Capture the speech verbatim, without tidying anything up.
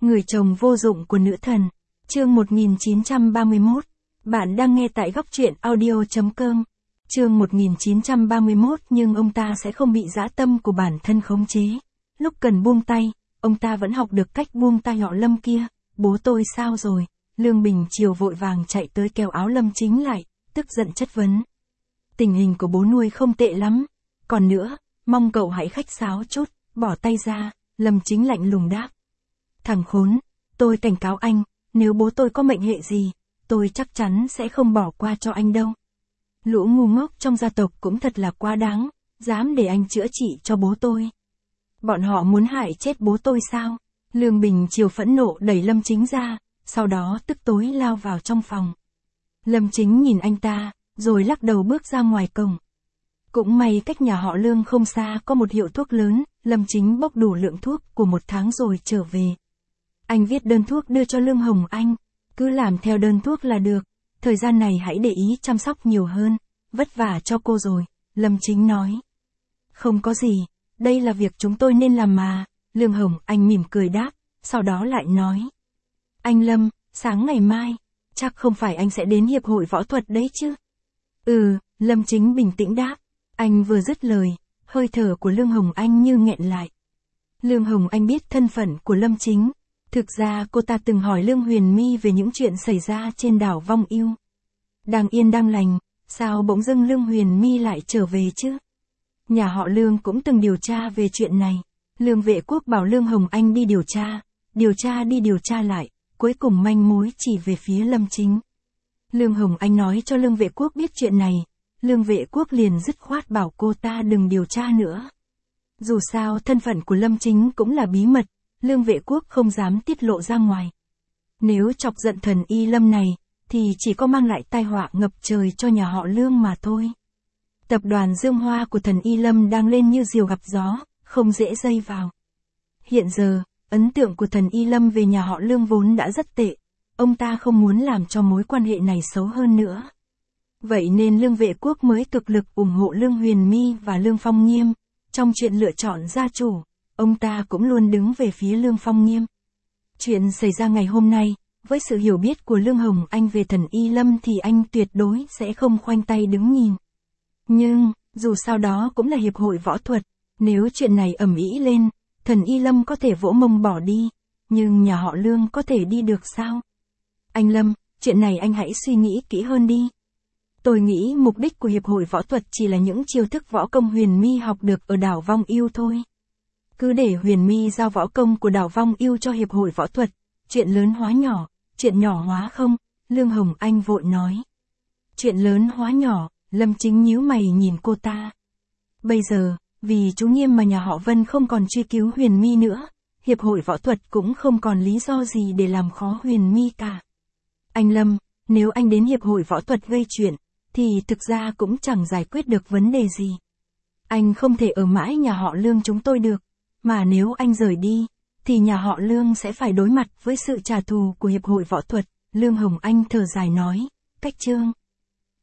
Người chồng vô dụng của nữ thần. Chương một nghìn chín trăm ba mươi mốt. Bạn đang nghe tại góc truyện audio chấm com. Chương một nghìn chín trăm ba mươi mốt. Nhưng ông ta sẽ không bị dã tâm của bản thân khống chế. Lúc cần buông tay, ông ta vẫn học được cách buông tay họ Lâm kia. Bố tôi sao rồi? Lương Bình Chiều vội vàng chạy tới kéo áo Lâm Chính lại, tức giận chất vấn. Tình hình của bố nuôi không tệ lắm. Còn nữa, mong cậu hãy khách sáo chút, bỏ tay ra. Lâm Chính lạnh lùng đáp. Thằng khốn, tôi cảnh cáo anh, nếu bố tôi có mệnh hệ gì, tôi chắc chắn sẽ không bỏ qua cho anh đâu. Lũ ngu ngốc trong gia tộc cũng thật là quá đáng, dám để anh chữa trị cho bố tôi. Bọn họ muốn hại chết bố tôi sao? Lương Bình Chiều phẫn nộ đẩy Lâm Chính ra, sau đó tức tối lao vào trong phòng. Lâm Chính nhìn anh ta, rồi lắc đầu bước ra ngoài cổng. Cũng may cách nhà họ Lương không xa có một hiệu thuốc lớn, Lâm Chính bốc đủ lượng thuốc của một tháng rồi trở về. Anh viết đơn thuốc đưa cho Lương Hồng Anh, cứ làm theo đơn thuốc là được, thời gian này hãy để ý chăm sóc nhiều hơn, vất vả cho cô rồi, Lâm Chính nói. Không có gì, đây là việc chúng tôi nên làm mà, Lương Hồng Anh mỉm cười đáp, sau đó lại nói. Anh Lâm, sáng ngày mai, chắc không phải anh sẽ đến hiệp hội võ thuật đấy chứ? Ừ, Lâm Chính bình tĩnh đáp, anh vừa dứt lời, hơi thở của Lương Hồng Anh như nghẹn lại. Lương Hồng Anh biết thân phận của Lâm Chính. Thực ra cô ta từng hỏi Lương Huyền My về những chuyện xảy ra trên đảo Vong Yêu. Đang yên đang lành, sao bỗng dưng Lương Huyền My lại trở về chứ? Nhà họ Lương cũng từng điều tra về chuyện này. Lương Vệ Quốc bảo Lương Hồng Anh đi điều tra, điều tra đi điều tra lại, cuối cùng manh mối chỉ về phía Lâm Chính. Lương Hồng Anh nói cho Lương Vệ Quốc biết chuyện này, Lương Vệ Quốc liền dứt khoát bảo cô ta đừng điều tra nữa. Dù sao thân phận của Lâm Chính cũng là bí mật, Lương Vệ Quốc không dám tiết lộ ra ngoài. Nếu chọc giận thần y Lâm này, thì chỉ có mang lại tai họa ngập trời cho nhà họ Lương mà thôi. Tập đoàn Dương Hoa của thần y Lâm đang lên như diều gặp gió, không dễ dây vào. Hiện giờ, ấn tượng của thần y Lâm về nhà họ Lương vốn đã rất tệ, ông ta không muốn làm cho mối quan hệ này xấu hơn nữa. Vậy nên Lương Vệ Quốc mới cực lực ủng hộ Lương Huyền My và Lương Phong Nghiêm, trong chuyện lựa chọn gia chủ. Ông ta cũng luôn đứng về phía Lương Phong Nghiêm. Chuyện xảy ra ngày hôm nay, với sự hiểu biết của Lương Hồng Anh về thần y Lâm thì anh tuyệt đối sẽ không khoanh tay đứng nhìn. Nhưng, dù sao đó cũng là hiệp hội võ thuật, nếu chuyện này ầm ĩ lên, thần y Lâm có thể vỗ mông bỏ đi, nhưng nhà họ Lương có thể đi được sao? Anh Lâm, chuyện này anh hãy suy nghĩ kỹ hơn đi. Tôi nghĩ mục đích của hiệp hội võ thuật chỉ là những chiêu thức võ công Huyền My học được ở đảo Vong Yêu thôi. Cứ để Huyền My giao võ công của đảo Vong Yêu cho hiệp hội võ thuật, chuyện lớn hóa nhỏ, chuyện nhỏ hóa không, Lương Hồng Anh vội nói. Chuyện lớn hóa nhỏ, Lâm Chính nhíu mày nhìn cô ta. Bây giờ, vì chú Nghiêm mà nhà họ Vân không còn truy cứu Huyền My nữa, hiệp hội võ thuật cũng không còn lý do gì để làm khó Huyền My cả. Anh Lâm, nếu anh đến hiệp hội võ thuật gây chuyện, thì thực ra cũng chẳng giải quyết được vấn đề gì. Anh không thể ở mãi nhà họ Lương chúng tôi được. Mà nếu anh rời đi, thì nhà họ Lương sẽ phải đối mặt với sự trả thù của hiệp hội võ thuật, Lương Hồng Anh thở dài nói, cách chương.